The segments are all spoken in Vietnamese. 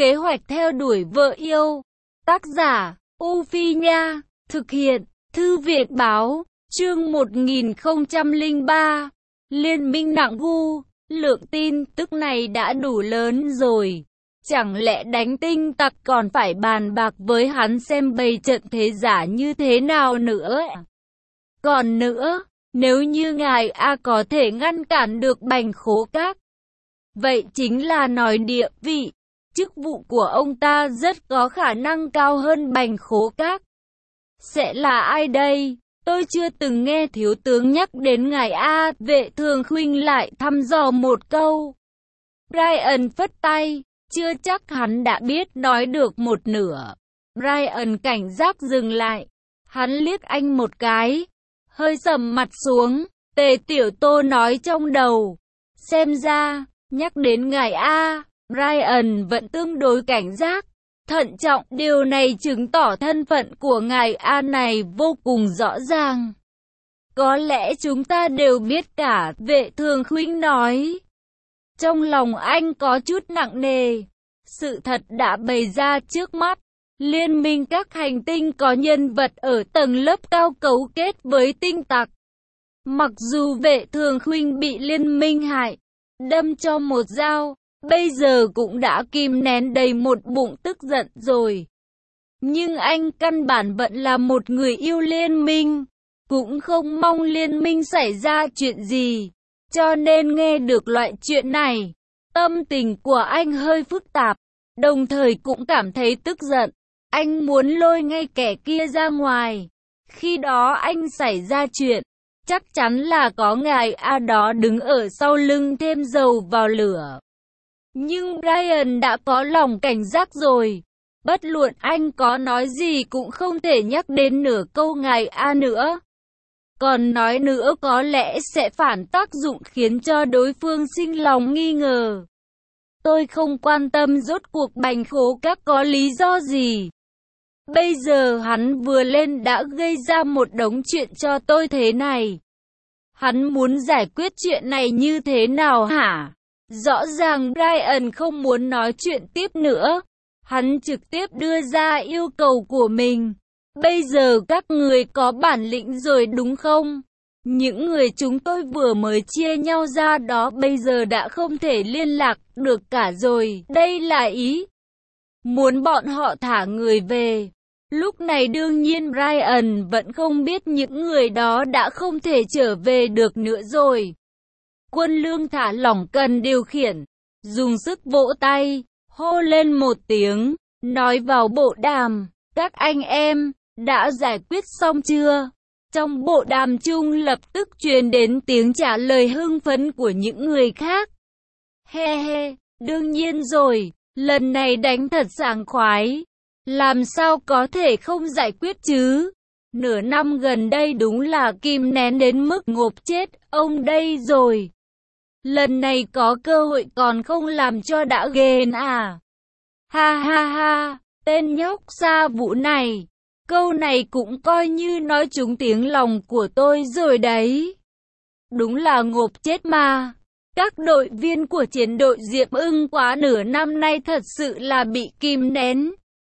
Kế hoạch theo đuổi vợ yêu. Tác giả, U Phi Nha. Thực hiện, Thư viện Báo. Chương 1003. Liên minh nặng gu. Lượng tin tức này đã đủ lớn rồi. Chẳng lẽ đánh tinh tặc còn phải bàn bạc với hắn xem bày trận thế giả như thế nào nữa? Còn nữa, nếu như ngài A có thể ngăn cản được Bành Khố Các, vậy chính là nói địa vị, chức vụ của ông ta rất có khả năng cao hơn Bành Khố Các. Sẽ là ai đây? Tôi chưa từng nghe thiếu tướng nhắc đến ngài A. Vệ Thường Khuynh lại thăm dò một câu. Brian phất tay, chưa chắc hắn đã biết nói được một nửa. Brian cảnh giác dừng lại. Hắn liếc anh một cái, hơi sầm mặt xuống. Tề Tiểu Tô nói trong đầu. Xem ra, nhắc đến ngài A, Brian vẫn tương đối cảnh giác, thận trọng. Điều này chứng tỏ thân phận của ngài A này vô cùng rõ ràng. Có lẽ chúng ta đều biết cả, Vệ Thường Khuynh nói. Trong lòng anh có chút nặng nề. Sự thật đã bày ra trước mắt. Liên minh các hành tinh có nhân vật ở tầng lớp cao cấu kết với tinh tặc. Mặc dù Vệ Thường Khuynh bị liên minh hại, đâm cho một dao, bây giờ cũng đã kìm nén đầy một bụng tức giận rồi. Nhưng anh căn bản vẫn là một người yêu liên minh, cũng không mong liên minh xảy ra chuyện gì. Cho nên nghe được loại chuyện này, tâm tình của anh hơi phức tạp, đồng thời cũng cảm thấy tức giận. Anh muốn lôi ngay kẻ kia ra ngoài. Khi đó anh xảy ra chuyện, chắc chắn là có ngài A đó đứng ở sau lưng thêm dầu vào lửa. Nhưng Brian đã có lòng cảnh giác rồi. Bất luận anh có nói gì cũng không thể nhắc đến nửa câu ngài A nữa. Còn nói nữa có lẽ sẽ phản tác dụng khiến cho đối phương sinh lòng nghi ngờ. Tôi không quan tâm rốt cuộc Bành Khố Các có lý do gì. Bây giờ hắn vừa lên đã gây ra một đống chuyện cho tôi thế này. Hắn muốn giải quyết chuyện này như thế nào hả? Rõ ràng Brian không muốn nói chuyện tiếp nữa. Hắn trực tiếp đưa ra yêu cầu của mình. Bây giờ các người có bản lĩnh rồi đúng không? Những người chúng tôi vừa mới chia nhau ra đó bây giờ đã không thể liên lạc được cả rồi. Đây là ý muốn bọn họ thả người về. Lúc này đương nhiên Brian vẫn không biết những người đó đã không thể trở về được nữa rồi. Quân Lương thả lỏng cần điều khiển, dùng sức vỗ tay, hô lên một tiếng, nói vào bộ đàm. Các anh em, đã giải quyết xong chưa? Trong bộ đàm chung lập tức truyền đến tiếng trả lời hưng phấn của những người khác. He he, đương nhiên rồi, lần này đánh thật sảng khoái. Làm sao có thể không giải quyết chứ? Nửa năm gần đây đúng là kìm nén đến mức ngộp chết ông đây rồi. Lần này có cơ hội còn không làm cho đã ghen à? Ha ha ha, tên nhóc Sa Vũ này. Câu này cũng coi như nói trúng tiếng lòng của tôi rồi đấy. Đúng là ngộp chết mà. Các đội viên của chiến đội Diệp Ưng quá nửa năm nay thật sự là bị kìm nén.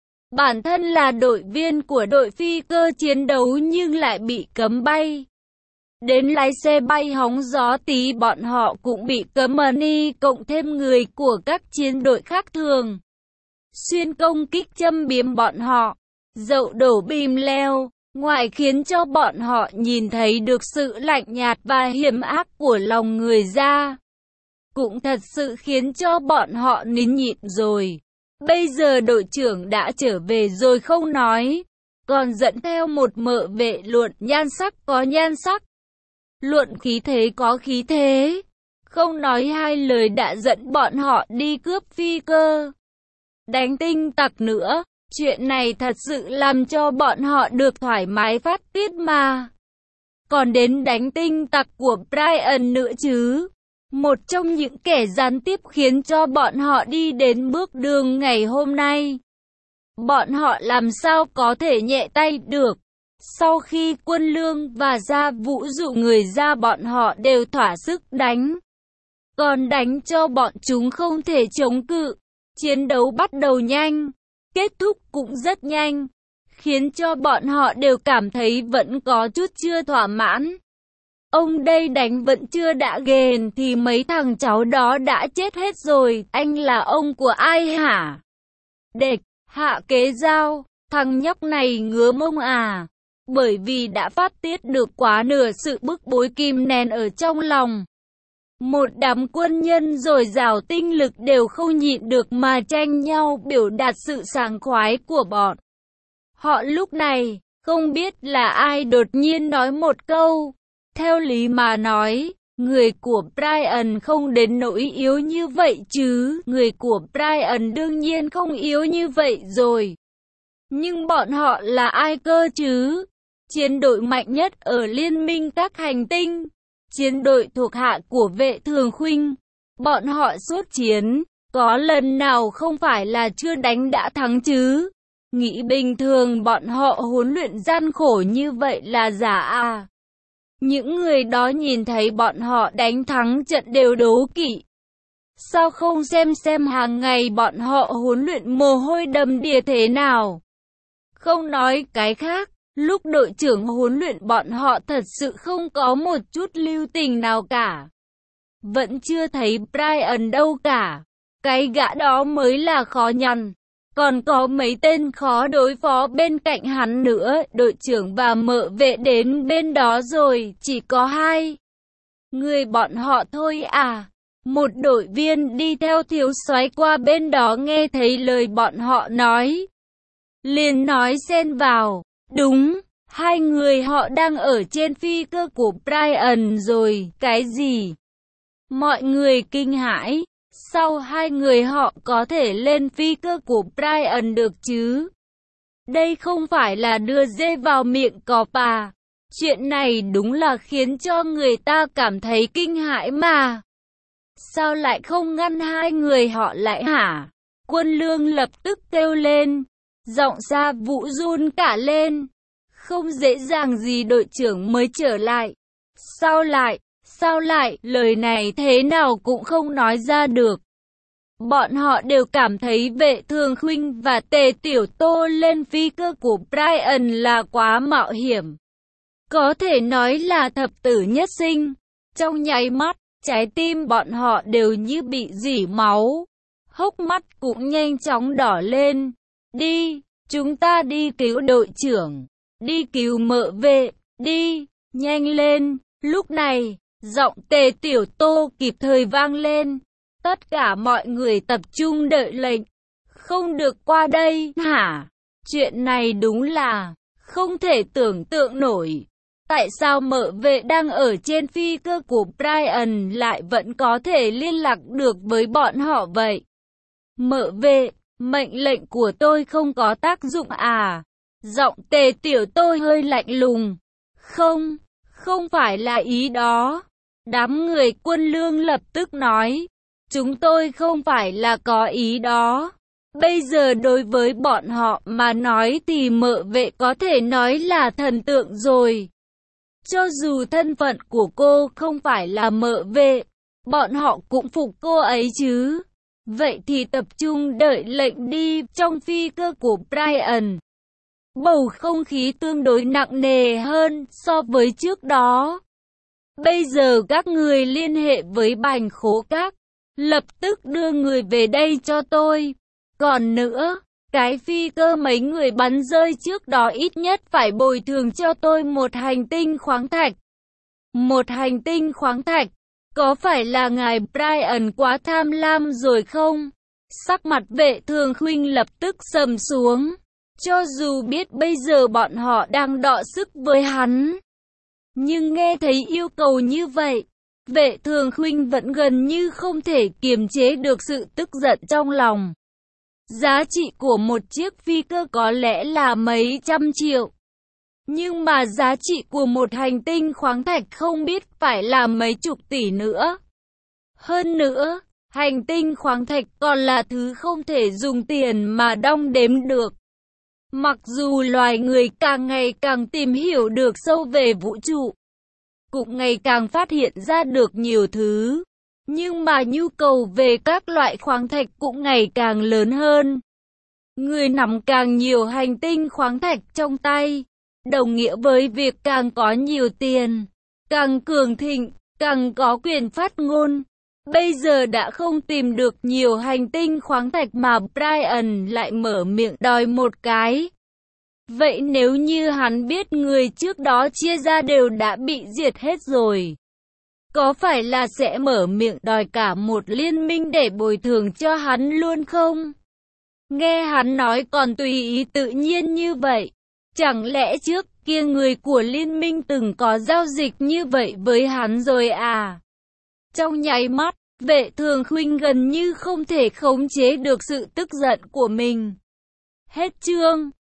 Bản thân là đội viên của đội phi cơ chiến đấu nhưng lại bị cấm bay. Đến lái xe bay hóng gió tí bọn họ cũng bị cấm money, cộng thêm người của các chiến đội khác thường xuyên công kích châm biếm bọn họ. Dậu đổ bìm leo, ngoài khiến cho bọn họ nhìn thấy được sự lạnh nhạt và hiểm ác của lòng người ra, cũng thật sự khiến cho bọn họ nín nhịn rồi. Bây giờ đội trưởng đã trở về rồi không nói, còn dẫn theo một mợ vệ luận nhan sắc có nhan sắc, luận khí thế có khí thế. Không nói hai lời đã dẫn bọn họ đi cướp phi cơ, đánh tinh tặc nữa. Chuyện này thật sự làm cho bọn họ được thoải mái phát tiết mà. Còn đến đánh tinh tặc của Brian nữa chứ. Một trong những kẻ gián tiếp khiến cho bọn họ đi đến bước đường ngày hôm nay. Bọn họ làm sao có thể nhẹ tay được. Sau khi Quân Lương và Gia Vũ dụ người ra bọn họ đều thỏa sức đánh. Còn đánh cho bọn chúng không thể chống cự. Chiến đấu bắt đầu nhanh, kết thúc cũng rất nhanh, khiến cho bọn họ đều cảm thấy vẫn có chút chưa thỏa mãn. Ông đây đánh vẫn chưa đã gền thì mấy thằng cháu đó đã chết hết rồi, anh là ông của ai hả? Địch, Hạ Kế Giao, thằng nhóc này ngứa mông à? Bởi vì đã phát tiết được quá nửa sự bức bối kìm nén ở trong lòng. Một đám quân nhân dồi dào tinh lực đều không nhịn được mà tranh nhau biểu đạt sự sảng khoái của bọn họ lúc này. Không biết là ai đột nhiên nói một câu. Theo lý mà nói, người của Brian không đến nỗi yếu như vậy chứ. Người của Brian đương nhiên không yếu như vậy rồi. Nhưng bọn họ là ai cơ chứ? Chiến đội mạnh nhất ở liên minh các hành tinh. Chiến đội thuộc hạ của Vệ Thường Khuynh. Bọn họ xuất chiến, có lần nào không phải là chưa đánh đã thắng chứ? Nghĩ bình thường bọn họ huấn luyện gian khổ như vậy là giả à? Những người đó nhìn thấy bọn họ đánh thắng trận đều đố kỵ. Sao không xem hàng ngày bọn họ huấn luyện mồ hôi đầm đìa thế nào? Không nói cái khác, lúc đội trưởng huấn luyện bọn họ thật sự không có một chút lưu tình nào cả. Vẫn chưa thấy Brian đâu cả. Cái gã đó mới là khó nhằn. Còn có mấy tên khó đối phó bên cạnh hắn nữa. Đội trưởng và mợ vệ đến bên đó rồi, chỉ có 2 người bọn họ thôi à. Một đội viên đi theo thiếu soái qua bên đó nghe thấy lời bọn họ nói, liền nói xen vào, đúng, 2 người họ đang ở trên phi cơ của Brian rồi. Cái gì? Mọi người kinh hãi. Sao 2 người họ có thể lên phi cơ của Brian được chứ? Đây không phải là đưa dê vào miệng cọp à? Chuyện này đúng là khiến cho người ta cảm thấy kinh hãi mà. Sao lại không ngăn 2 người họ lại hả? Quân Lương lập tức kêu lên. Giọng Gia Vũ run cả lên. Không dễ dàng gì đội trưởng mới trở lại. Sao lại, lời này thế nào cũng không nói ra được. Bọn họ đều cảm thấy Vệ Thường Khuynh và Tề Tiểu Tô lên phi cơ của Brian là quá mạo hiểm. Có thể nói là thập tử nhất sinh. Trong nháy mắt, trái tim bọn họ đều như bị rỉ máu. Hốc mắt cũng nhanh chóng đỏ lên. Đi, chúng ta đi cứu đội trưởng. Đi cứu mợ vệ, đi, nhanh lên. Lúc này, giọng Tề Tiểu Tô kịp thời vang lên. Tất cả mọi người tập trung đợi lệnh. Không được qua đây hả? Chuyện này đúng là không thể tưởng tượng nổi. Tại sao mợ vệ đang ở trên phi cơ của Brian lại vẫn có thể liên lạc được với bọn họ vậy? Mợ vệ, mệnh lệnh của tôi không có tác dụng à? Giọng Tề Tiểu Tô hơi lạnh lùng. Không phải là ý đó. Đám người Quân Lương lập tức nói. Chúng tôi không phải là có ý đó. Bây giờ đối với bọn họ mà nói thì mợ vệ có thể nói là thần tượng rồi. Cho dù thân phận của cô không phải là mợ vệ, bọn họ cũng phục cô ấy chứ. Vậy thì tập trung đợi lệnh đi. Trong phi cơ của Brian, bầu không khí tương đối nặng nề hơn so với trước đó. Bây giờ các người liên hệ với Bành Khố Các, lập tức đưa người về đây cho tôi. Còn nữa, cái phi cơ mấy người bắn rơi trước đó ít nhất phải bồi thường cho tôi 1 hành tinh khoáng thạch. 1 hành tinh khoáng thạch, có phải là ngài Brian quá tham lam rồi không? Sắc mặt Vệ Thường Khuynh lập tức sầm xuống. Cho dù biết bây giờ bọn họ đang đọ sức với hắn, nhưng nghe thấy yêu cầu như vậy, Vệ Thường Khuynh vẫn gần như không thể kiềm chế được sự tức giận trong lòng. Giá trị của một chiếc phi cơ có lẽ là mấy trăm triệu. Nhưng mà giá trị của một hành tinh khoáng thạch không biết phải là mấy chục tỷ nữa. Hơn nữa, hành tinh khoáng thạch còn là thứ không thể dùng tiền mà đong đếm được. Mặc dù loài người càng ngày càng tìm hiểu được sâu về vũ trụ, cũng ngày càng phát hiện ra được nhiều thứ, Nhưng mà nhu cầu về các loại khoáng thạch cũng ngày càng lớn hơn. Người nắm càng nhiều hành tinh khoáng thạch trong tay, đồng nghĩa với việc càng có nhiều tiền, càng cường thịnh, càng có quyền phát ngôn. Bây giờ đã không tìm được nhiều hành tinh khoáng thạch mà Brian lại mở miệng đòi một cái. Vậy nếu như hắn biết người trước đó chia ra đều đã bị diệt hết rồi, có phải là sẽ mở miệng đòi cả một liên minh để bồi thường cho hắn luôn không? Nghe hắn nói còn tùy ý tự nhiên như vậy. Chẳng lẽ trước kia người của liên minh từng có giao dịch như vậy với hắn rồi à? Trong nháy mắt, Vệ Thường Khuynh gần như không thể khống chế được sự tức giận của mình. Hết chương.